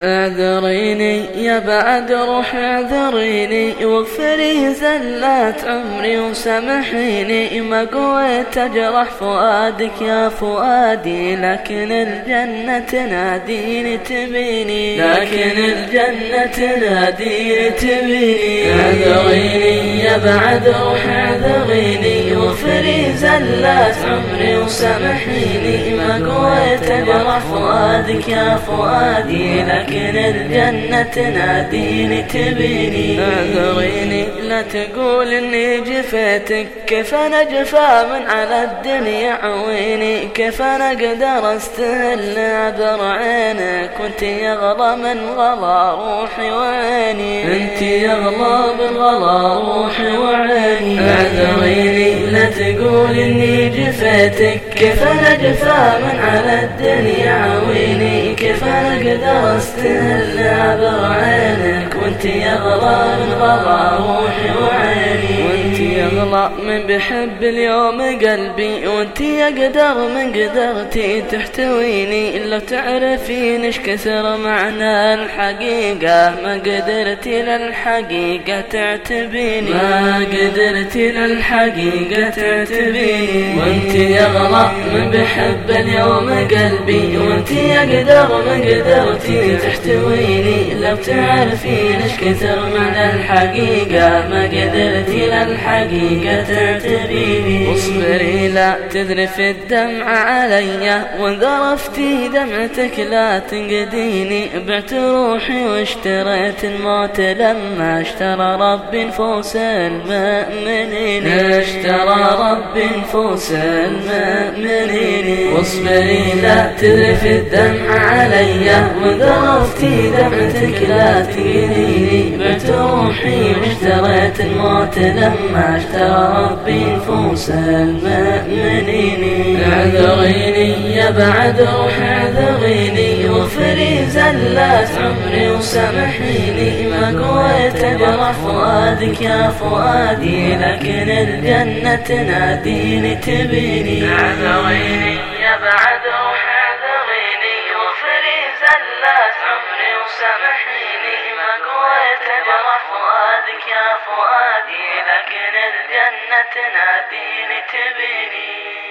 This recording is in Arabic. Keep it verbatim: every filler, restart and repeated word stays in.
اعذريني يا بعد روح اعذريني واغفري زلات عمري وسامحيني، ما قويت اجرح فؤادك يا فؤادي، لكن الجنة تناديني تبيني، لكن الجنة تناديني تبيني. اعذريني يا بعد روح اعذريني واغفري زلات عمري وسامحيني، ما قويت اجرح فؤادك يا فؤادي، لكن لكن الجنة تناديني تبيني. اعذريني لا تقول اني جفيتك، كيف انا جفا من على الدنيا عويني، كيف انا اقدر استهل عبر عينك، وانت يغلى من غلا روحي وعيني، انت يغلى من غلا روحي وعيني. اعذريني لا تقول اني جفيتك، كيف انا جفا من على الدنيا عويني، كيف انا اقدر استهل عبر عينك، وانت يغلى من غلا روحي وعيني، وانت يغلى من بحب اليوم قلبي، وانت يقدر من قدرتي تحتويني. لو تعرفين ايش كثر معنى الحقيقة، ما قدرتي للحقيقة تعتبيني، ما قدرتي للحقيقة تعتبيني. وانت يغلى من بحب اليوم قلبي، وانت يقدر من قدرتي تحتويني. لو تعرفين ايش كثر معنى الحقيقة، ما قدرتي للحقيقة تعتبيني. اصبري لا تذرف الدمع علي، وان ذرفتي دمعتك لا تنقديني. بعت روحي واشتريت الموت لما اشترى رب نفوس المؤمنين، اشترى رب نفوس المؤمنين. واصبري لا تذرف الدمع علي، وان ذرفتي دمعتك لا تنقديني. بعت روحي واشتريت الموت لما اشترى ربي نفوس المؤمنين. اعذريني يا بعد روح اعذريني واغفري زلات عمري وسامحيني، ما قويت اجرح فؤادك يا فؤادي، لكن الجنة تناديني تبيني. اعذريني يا بعد روح اعذريني واغفري زلات عمري وسامحيني، ما قويت اجرح فؤادك يا فؤادي، لكن الجنة تناديني تبيني.